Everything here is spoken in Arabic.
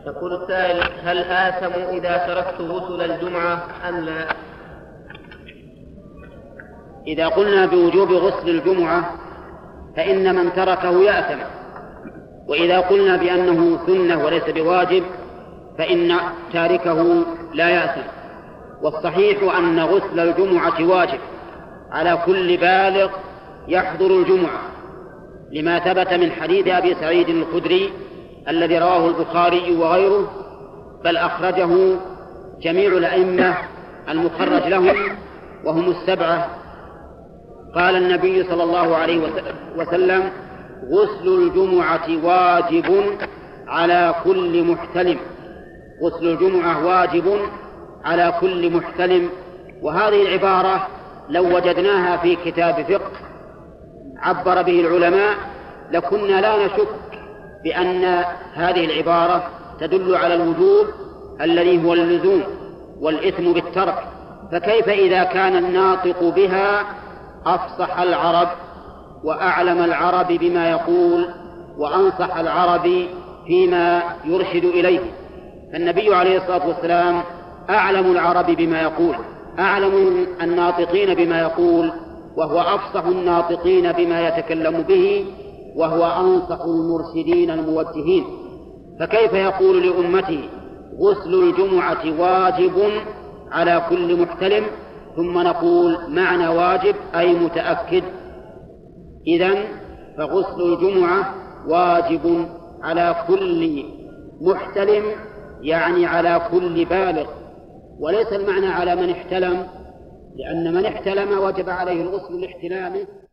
يقول السائل: هل آثم إذا تركت غسل الجمعة أم لا؟ إذا قلنا بوجوب غسل الجمعة فإن من تركه يأثم، وإذا قلنا بأنه سنة وليس بواجب فإن تاركه لا يأثم. والصحيح أن غسل الجمعة واجب على كل بالغ يحضر الجمعة، لما ثبت من حديث أبي سعيد الخدري الذي رواه البخاري وغيره، بل أخرجه جميع الأئمة المخرج لهم وهم السبعة. قال النبي صلى الله عليه وسلم: غسل الجمعة واجب على كل محتلم. غسل الجمعة واجب على كل محتلم. وهذه العبارة لو وجدناها في كتاب فقه عبر به العلماء لكنا لا نشك بأن هذه العبارة تدل على الوجوب الذي هو اللزوم والإثم بالترك. فكيف إذا كان الناطق بها أفصح العرب وأعلم العرب بما يقول وأنصح العرب فيما يرشد إليه؟ فالنبي عليه الصلاة والسلام أعلم العرب بما يقول، أعلم الناطقين بما يقول، وهو أفصح الناطقين بما يتكلم به، وهو أنصح المرشدين الموجهين. فكيف يقول لأمته: غسل الجمعة واجب على كل محتلم، ثم نقول معنى واجب أي متأكد؟ إذن فغسل الجمعة واجب على كل محتلم، يعني على كل بالغ، وليس المعنى على من احتلم، لأن من احتلم وجب عليه الغسل لاحتلامه